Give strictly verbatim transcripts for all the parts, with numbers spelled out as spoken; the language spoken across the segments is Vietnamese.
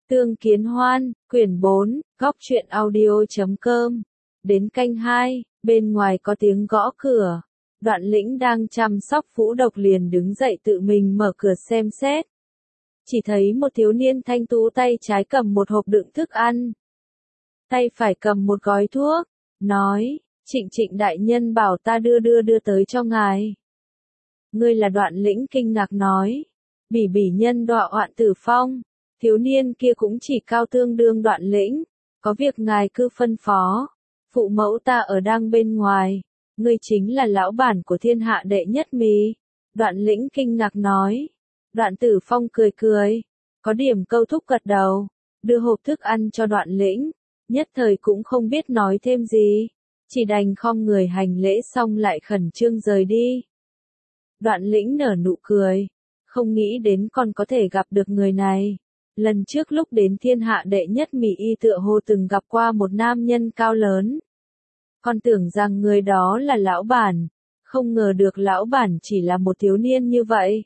Tương Kiến Hoan, quyển bốn, góc truyện audio chấm com. Đến canh hai, bên ngoài có tiếng gõ cửa. Đoạn Lĩnh đang chăm sóc Vũ Độc liền đứng dậy tự mình mở cửa xem xét. Chỉ thấy một thiếu niên thanh tú tay trái cầm một hộp đựng thức ăn. Tay phải cầm một gói thuốc, nói, Trịnh Trịnh đại nhân bảo ta đưa đưa đưa tới cho ngài. Ngươi là Đoạn Lĩnh kinh ngạc nói, bỉ bỉ nhân đọa hoạn tử phong. Thiếu niên kia cũng chỉ cao tương đương Đoạn Lĩnh, có việc ngài cứ phân phó, phụ mẫu ta ở đang bên ngoài, ngươi chính là lão bản của thiên hạ đệ nhất mì. Đoạn Lĩnh kinh ngạc nói, Đoạn Tử Phong cười cười, có điểm câu thúc gật đầu, đưa hộp thức ăn cho Đoạn Lĩnh, nhất thời cũng không biết nói thêm gì, chỉ đành khom người hành lễ xong lại khẩn trương rời đi. Đoạn Lĩnh nở nụ cười, không nghĩ đến còn có thể gặp được người này. Lần trước lúc đến thiên hạ đệ nhất mỹ y tựa hồ từng gặp qua một nam nhân cao lớn. Còn tưởng rằng người đó là lão bản, không ngờ được lão bản chỉ là một thiếu niên như vậy.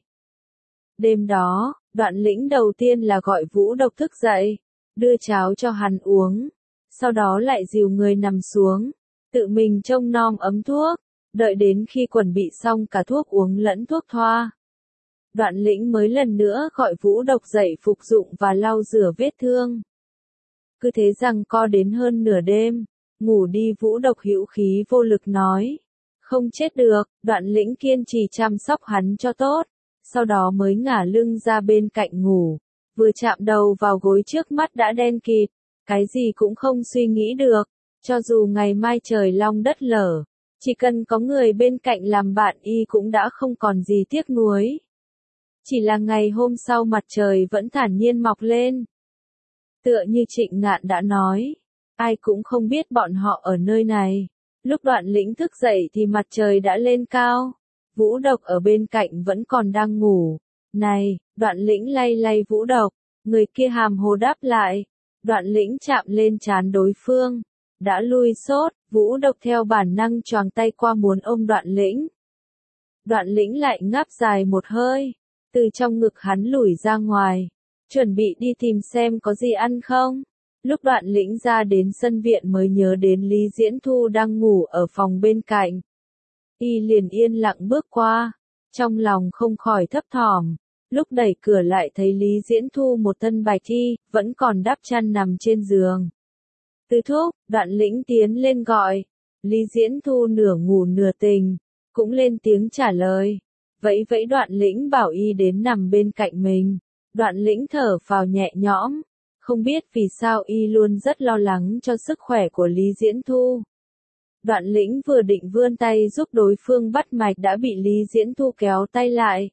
Đêm đó, Đoạn Lĩnh đầu tiên là gọi Vũ Độc thức dậy, đưa cháo cho hắn uống, sau đó lại dìu người nằm xuống, tự mình trông nom ấm thuốc, đợi đến khi chuẩn bị xong cả thuốc uống lẫn thuốc thoa. Đoạn Lĩnh mới lần nữa gọi Vũ Độc dậy phục dụng và lau rửa vết thương. Cứ thế rằng co đến hơn nửa đêm, ngủ đi. Vũ Độc hữu khí vô lực nói, không chết được. Đoạn Lĩnh kiên trì chăm sóc hắn cho tốt, sau đó mới ngả lưng ra bên cạnh ngủ, vừa chạm đầu vào gối trước mắt đã đen kịt, cái gì cũng không suy nghĩ được, cho dù ngày mai trời long đất lở, chỉ cần có người bên cạnh làm bạn y cũng đã không còn gì tiếc nuối. Chỉ là ngày hôm sau mặt trời vẫn thản nhiên mọc lên. Tựa như Trịnh Ngạn đã nói, ai cũng không biết bọn họ ở nơi này. Lúc Đoạn Lĩnh thức dậy thì mặt trời đã lên cao. Vũ Độc ở bên cạnh vẫn còn đang ngủ. Này, Đoạn Lĩnh lay lay Vũ Độc, người kia hàm hồ đáp lại. Đoạn Lĩnh chạm lên trán đối phương, đã lui sốt. Vũ Độc theo bản năng choàng tay qua muốn ôm Đoạn Lĩnh. Đoạn Lĩnh lại ngáp dài một hơi, từ trong ngực hắn lủi ra ngoài, chuẩn bị đi tìm xem có gì ăn không. Lúc Đoạn Lĩnh ra đến sân viện mới nhớ đến Lý Diễn Thu đang ngủ ở phòng bên cạnh. Y liền yên lặng bước qua, trong lòng không khỏi thấp thỏm. Lúc đẩy cửa lại thấy Lý Diễn Thu một thân bạch y, vẫn còn đắp chăn nằm trên giường. Từ thúc, Đoạn Lĩnh tiến lên gọi. Lý Diễn Thu nửa ngủ nửa tỉnh, cũng lên tiếng trả lời. Vẫy vẫy Đoạn Lĩnh bảo y đến nằm bên cạnh mình. Đoạn Lĩnh thở phào nhẹ nhõm, không biết vì sao y luôn rất lo lắng cho sức khỏe của Lý Diễn Thu. Đoạn Lĩnh vừa định vươn tay giúp đối phương bắt mạch đã bị Lý Diễn Thu kéo tay lại.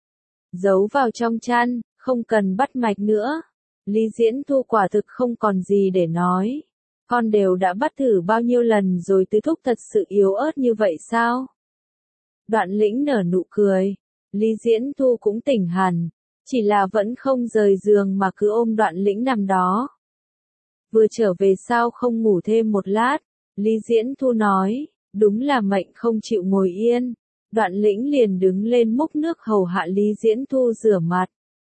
Giấu vào trong chăn, không cần bắt mạch nữa. Lý Diễn Thu quả thực không còn gì để nói. Con đều đã bắt thử bao nhiêu lần rồi, tứ thúc thật sự yếu ớt như vậy sao? Đoạn Lĩnh nở nụ cười, Lý Diễn Thu cũng tỉnh hẳn, chỉ là vẫn không rời giường mà cứ ôm Đoạn Lĩnh nằm đó. Vừa trở về sao không ngủ thêm một lát? Lý Diễn Thu nói, đúng là mệnh không chịu ngồi yên. Đoạn Lĩnh liền đứng lên múc nước hầu hạ Lý Diễn Thu rửa mặt.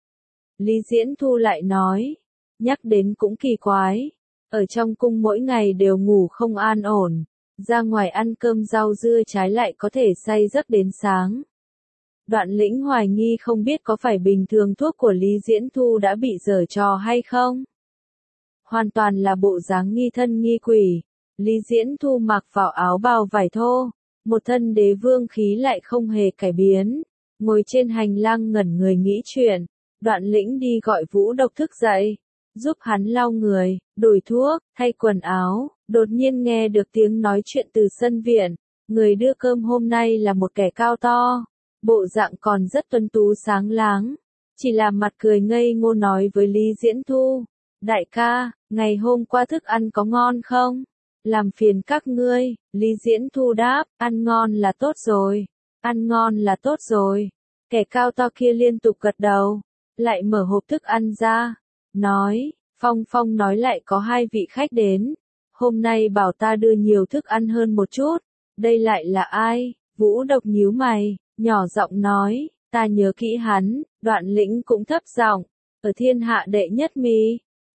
Lý Diễn Thu lại nói, nhắc đến cũng kỳ quái, ở trong cung mỗi ngày đều ngủ không an ổn. Ra ngoài ăn cơm rau dưa trái lại có thể say giấc đến sáng. Đoạn Lĩnh hoài nghi không biết có phải bình thường thuốc của Lý Diễn Thu đã bị giở trò hay không. Hoàn toàn là bộ dáng nghi thân nghi quỷ. Lý Diễn Thu mặc vào áo bào vải thô, một thân đế vương khí lại không hề cải biến, ngồi trên hành lang ngẩn người nghĩ chuyện. Đoạn Lĩnh đi gọi Vũ Độc thức dậy, giúp hắn lau người, đổi thuốc, thay quần áo. Đột nhiên nghe được tiếng nói chuyện từ sân viện, người đưa cơm hôm nay là một kẻ cao to, bộ dạng còn rất tuấn tú sáng láng, chỉ là mặt cười ngây ngô nói với Lý Diễn Thu, đại ca, ngày hôm qua thức ăn có ngon không? Làm phiền các ngươi. Lý Diễn Thu đáp, ăn ngon là tốt rồi, ăn ngon là tốt rồi. Kẻ cao to kia liên tục gật đầu, lại mở hộp thức ăn ra, nói, Phong Phong nói lại có hai vị khách đến. Hôm nay bảo ta đưa nhiều thức ăn hơn một chút, đây lại là ai? Vũ Độc nhíu mày, nhỏ giọng nói, ta nhớ kỹ hắn. Đoạn Lĩnh cũng thấp giọng, ở thiên hạ đệ nhất mì,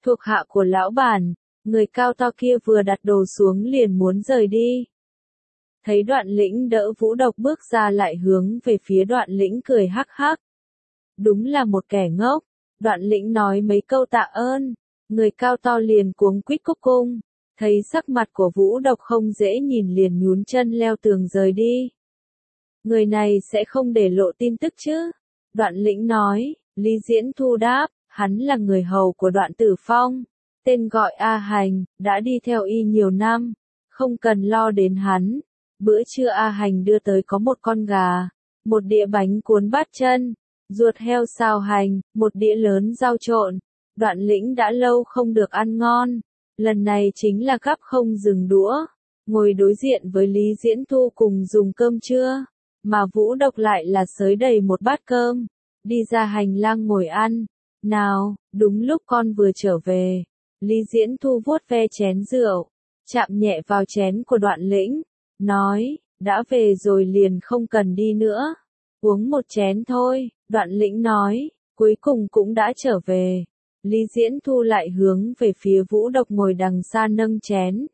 Thuộc hạ của lão bản, người cao to kia vừa đặt đồ xuống liền muốn rời đi. Thấy Đoạn Lĩnh đỡ Vũ Độc bước ra lại hướng về phía Đoạn Lĩnh cười hắc hắc. Đúng là một kẻ ngốc. Đoạn Lĩnh nói mấy câu tạ ơn, người cao to liền cuống quýt cúc cung, thấy sắc mặt của Vũ Độc không dễ nhìn liền nhún chân leo tường rời đi. Người này sẽ không để lộ tin tức chứ? Đoạn Lĩnh nói. Lý Diễn Thu đáp, hắn là người hầu của Đoạn Tử Phong, tên gọi A Hành, đã đi theo y nhiều năm, không cần lo đến hắn. Bữa trưa A Hành đưa tới có một con gà, một đĩa bánh cuốn bát chân, ruột heo xào hành, một đĩa lớn rau trộn. Đoạn Lĩnh đã lâu không được ăn ngon, lần này chính là gắp không dừng đũa, ngồi đối diện với Lý Diễn Thu cùng dùng cơm trưa, mà Vũ Độc lại là xới đầy một bát cơm, đi ra hành lang ngồi ăn. Nào, đúng lúc con vừa trở về. Lý Diễn Thu vuốt ve chén rượu, chạm nhẹ vào chén của Đoạn Lĩnh, nói, đã về rồi liền không cần đi nữa. Uống một chén thôi, Đoạn Lĩnh nói, cuối cùng cũng đã trở về. Lý Diễn Thu lại hướng về phía Vũ Độc ngồi đằng xa nâng chén.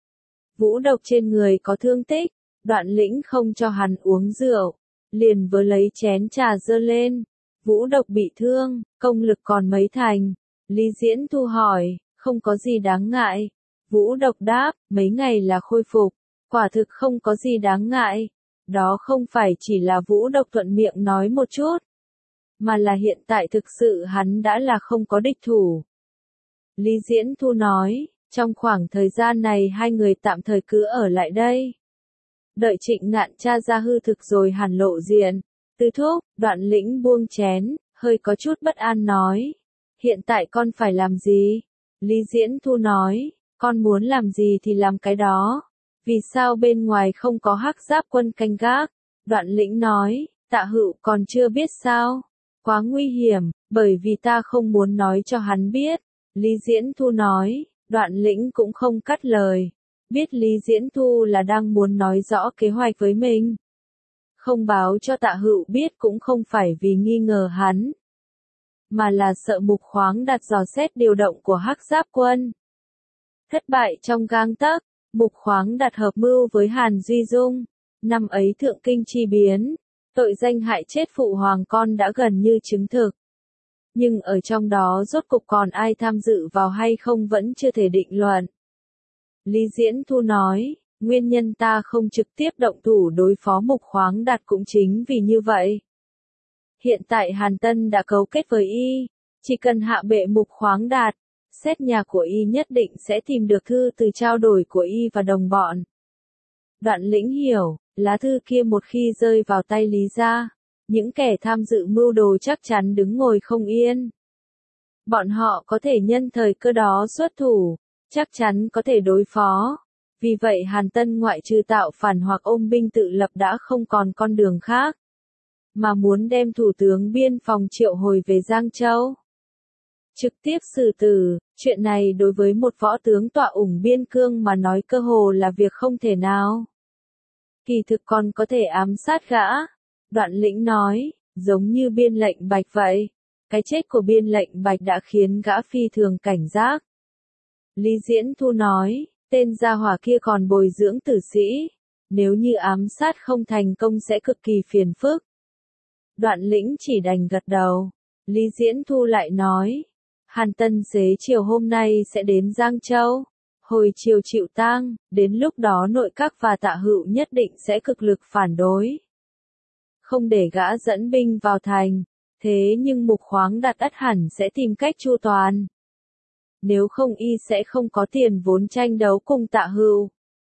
Vũ Độc trên người có thương tích, Đoạn Lĩnh không cho hắn uống rượu, liền vừa lấy chén trà dơ lên. Vũ Độc bị thương, công lực còn mấy thành. Lý Diễn Thu hỏi, không có gì đáng ngại. Vũ Độc đáp, mấy ngày là khôi phục, quả thực không có gì đáng ngại. Đó không phải chỉ là Vũ Độc thuận miệng nói một chút, mà là hiện tại thực sự hắn đã là không có địch thủ. Lý Diễn Thu nói, trong khoảng thời gian này hai người tạm thời cứ ở lại đây. Đợi Trịnh Ngạn tra ra hư thực rồi hẳn lộ diện. Tư thúc, Đoạn Lĩnh buông chén, hơi có chút bất an nói. Hiện tại con phải làm gì? Lý Diễn Thu nói, con muốn làm gì thì làm cái đó. Vì sao bên ngoài không có hắc giáp quân canh gác? Đoạn Lĩnh nói, Tạ Hữu còn chưa biết sao? Quá nguy hiểm, bởi vì ta không muốn nói cho hắn biết. Lý Diễn Thu nói, Đoạn Lĩnh cũng không cắt lời. Biết Lý Diễn Thu là đang muốn nói rõ kế hoạch với mình. Không báo cho Tạ Hữu biết cũng không phải vì nghi ngờ hắn, mà là sợ Mục Khoáng Đạt dò xét điều động của hắc giáp quân. Thất bại trong gang tấc, Mục Khoáng Đạt hợp mưu với Hàn Duy Dung. Năm ấy thượng kinh chi biến, tội danh hại chết phụ hoàng con đã gần như chứng thực. Nhưng ở trong đó rốt cục còn ai tham dự vào hay không vẫn chưa thể định luận. Lý Diễn Thu nói, nguyên nhân ta không trực tiếp động thủ đối phó Mục Khoáng Đạt cũng chính vì như vậy. Hiện tại Hàn Tân đã cấu kết với y, chỉ cần hạ bệ Mục Khoáng Đạt, xét nhà của y nhất định sẽ tìm được thư từ trao đổi của y và đồng bọn. Đoạn Lĩnh hiểu, lá thư kia một khi rơi vào tay Lý gia, những kẻ tham dự mưu đồ chắc chắn đứng ngồi không yên. Bọn họ có thể nhân thời cơ đó xuất thủ, chắc chắn có thể đối phó. Vì vậy Hàn Tân ngoại trừ tạo phản hoặc ôm binh tự lập đã không còn con đường khác, mà muốn đem thủ tướng biên phòng triệu hồi về Giang Châu. Trực tiếp xử tử, chuyện này đối với một võ tướng tọa ủng biên cương mà nói cơ hồ là việc không thể nào. Kỳ thực còn có thể ám sát gã. Đoạn Lĩnh nói, giống như Biên Lệnh Bạch vậy. Cái chết của Biên Lệnh Bạch đã khiến gã phi thường cảnh giác. Lý Diễn Thu nói, tên gia hỏa kia còn bồi dưỡng tử sĩ. Nếu như ám sát không thành công sẽ cực kỳ phiền phức. Đoạn Lĩnh chỉ đành gật đầu. Lý Diễn Thu lại nói, Hàn Tân xế chiều hôm nay sẽ đến Giang Châu. Hồi chiều chịu tang, đến lúc đó nội các và Tạ Hữu nhất định sẽ cực lực phản đối. Không để gã dẫn binh vào thành, thế nhưng Mục Khoáng Đạt ắt hẳn sẽ tìm cách chu toàn. Nếu không y sẽ không có tiền vốn tranh đấu cùng Tạ Hữu.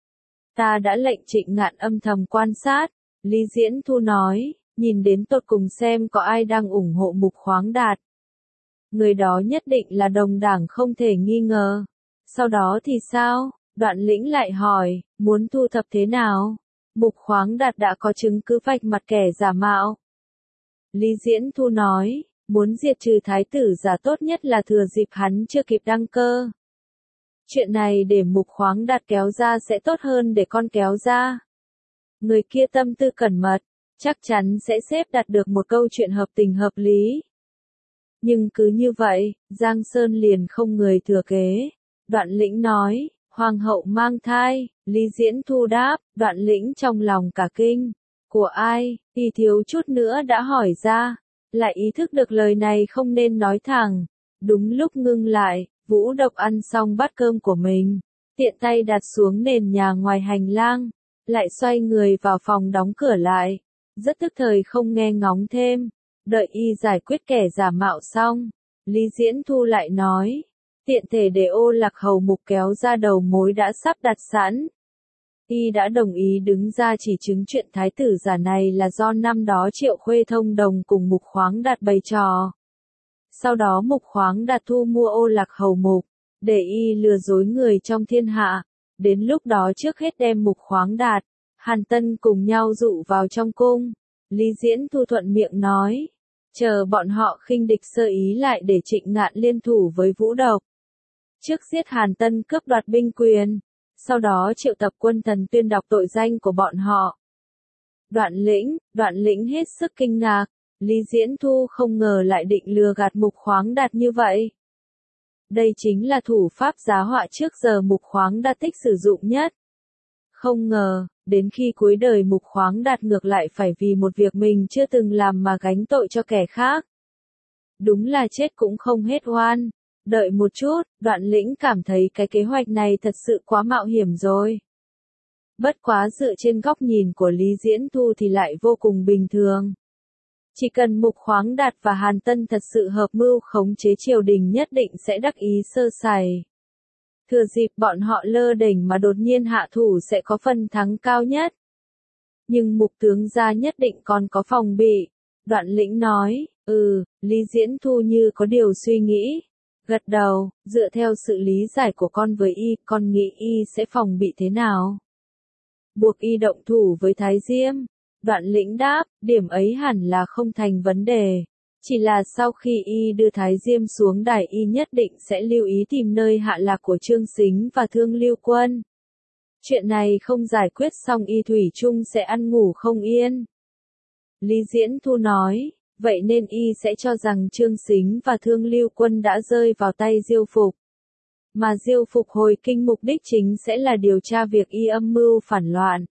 Ta đã lệnh Trịnh Ngạn âm thầm quan sát, Lý Diễn Thu nói, nhìn đến tột cùng xem có ai đang ủng hộ Mục Khoáng Đạt. Người đó nhất định là đồng đảng không thể nghi ngờ. Sau đó thì sao? Đoạn Lĩnh lại hỏi, muốn thu thập thế nào? Mục Khoáng Đạt đã có chứng cứ vạch mặt kẻ giả mạo. Lý Diễn Thu nói, muốn diệt trừ thái tử giả tốt nhất là thừa dịp hắn chưa kịp đăng cơ. Chuyện này để Mục Khoáng Đạt kéo ra sẽ tốt hơn để con kéo ra. Người kia tâm tư cẩn mật, chắc chắn sẽ xếp đặt được một câu chuyện hợp tình hợp lý. Nhưng cứ như vậy, Giang Sơn liền không người thừa kế. Đoạn Lĩnh nói, Hoàng hậu mang thai, Lý Diễn Thu đáp, Đoạn Lĩnh trong lòng cả kinh. Của ai? Y thiếu chút nữa đã hỏi ra, lại ý thức được lời này không nên nói thẳng. Đúng lúc ngưng lại, Vũ Độc ăn xong bát cơm của mình, tiện tay đặt xuống nền nhà ngoài hành lang, lại xoay người vào phòng đóng cửa lại, rất tức thời không nghe ngóng thêm. Đợi y giải quyết kẻ giả mạo xong, Lý Diễn Thu lại nói, tiện thể để Ô Lạc hầu mục kéo ra đầu mối đã sắp đặt sẵn. Y đã đồng ý đứng ra chỉ chứng chuyện thái tử giả này là do năm đó Triệu Khuê thông đồng cùng Mục Khoáng Đạt bày trò. Sau đó Mục Khoáng Đạt thu mua Ô Lạc hầu mục, để y lừa dối người trong thiên hạ. Đến lúc đó trước hết đem Mục Khoáng Đạt, Hàn Tân cùng nhau dụ vào trong cung. Lý Diễn Thu thuận miệng nói, chờ bọn họ khinh địch sơ ý lại để Trịnh Ngạn liên thủ với Vũ Độc. Trước giết Hàn Tân cướp đoạt binh quyền, sau đó triệu tập quân thần tuyên đọc tội danh của bọn họ. Đoạn Lĩnh, Đoạn Lĩnh hết sức kinh ngạc, Lý Diễn Thu không ngờ lại định lừa gạt Mục Khoáng Đạt như vậy. Đây chính là thủ pháp giá họa trước giờ Mục Khoáng Đạt thích sử dụng nhất. Không ngờ, đến khi cuối đời Mục Khoáng Đạt ngược lại phải vì một việc mình chưa từng làm mà gánh tội cho kẻ khác. Đúng là chết cũng không hết oan. Đợi một chút, Đoạn Lĩnh cảm thấy cái kế hoạch này thật sự quá mạo hiểm rồi. Bất quá dựa trên góc nhìn của Lý Diễn Thu thì lại vô cùng bình thường. Chỉ cần Mục Khoáng Đạt và Hàn Tân thật sự hợp mưu khống chế triều đình nhất định sẽ đắc ý sơ sẩy. Thừa dịp bọn họ lơ đễnh mà đột nhiên hạ thủ sẽ có phần thắng cao nhất. Nhưng Mục tướng gia nhất định còn có phòng bị. Đoạn Lĩnh nói, ừ, Lý Diễn Thu như có điều suy nghĩ. Gật đầu, dựa theo sự lý giải của con với y, con nghĩ y sẽ phòng bị thế nào? Buộc y động thủ với Thái Diêm. Đoạn Lĩnh đáp, điểm ấy hẳn là không thành vấn đề. Chỉ là sau khi y đưa Thái Diêm xuống đài y nhất định sẽ lưu ý tìm nơi hạ lạc của Trương Sính và Thương Lưu Quân. Chuyện này không giải quyết xong y thủy chung sẽ ăn ngủ không yên. Lý Diễn Thu nói, vậy nên y sẽ cho rằng Trương Sính và Thương Lưu Quân đã rơi vào tay Diêu Phục. Mà Diêu Phục hồi kinh mục đích chính sẽ là điều tra việc y âm mưu phản loạn.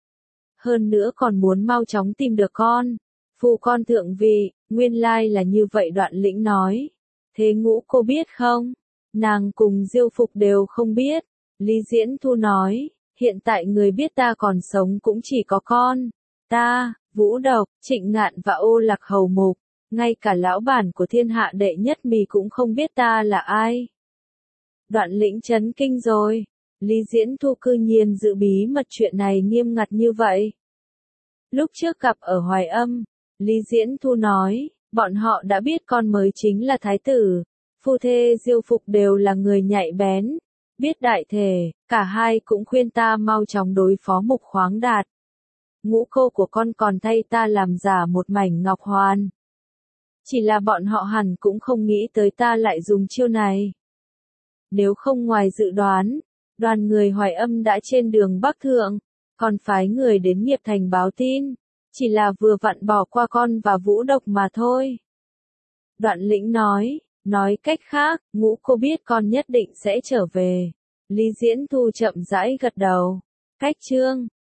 Hơn nữa còn muốn mau chóng tìm được con. Phù con thượng vị, nguyên lai là như vậy. Đoạn Lĩnh nói. Thế Ngũ cô biết không? Nàng cùng Diêu Phục đều không biết. Lý Diễn Thu nói, hiện tại người biết ta còn sống cũng chỉ có con. Ta, Vũ Độc, Trịnh Ngạn và Ô Lạc hầu mục. Ngay cả lão bản của thiên hạ đệ nhất mì cũng không biết ta là ai. Đoạn Lĩnh chấn kinh rồi. Lý Diễn Thu cư nhiên giữ bí mật chuyện này nghiêm ngặt như vậy. Lúc trước gặp ở Hoài Âm, Lý Diễn Thu nói, bọn họ đã biết con mới chính là thái tử. Phu thê Diêu Phục đều là người nhạy bén, biết đại thể, cả hai cũng khuyên ta mau chóng đối phó Mục Khoáng Đạt. Ngũ cô của con còn thay ta làm giả một mảnh ngọc hoàn. Chỉ là bọn họ hẳn cũng không nghĩ tới ta lại dùng chiêu này. Nếu không ngoài dự đoán, đoàn người Hoài Âm đã trên đường Bắc Thượng, còn phái người đến Nghiệp Thành báo tin, chỉ là vừa vặn bỏ qua con và Vũ Độc mà thôi. Đoạn Lĩnh nói, nói cách khác, Ngũ cô biết con nhất định sẽ trở về. Lý Diễn Thu chậm rãi gật đầu. Cách chương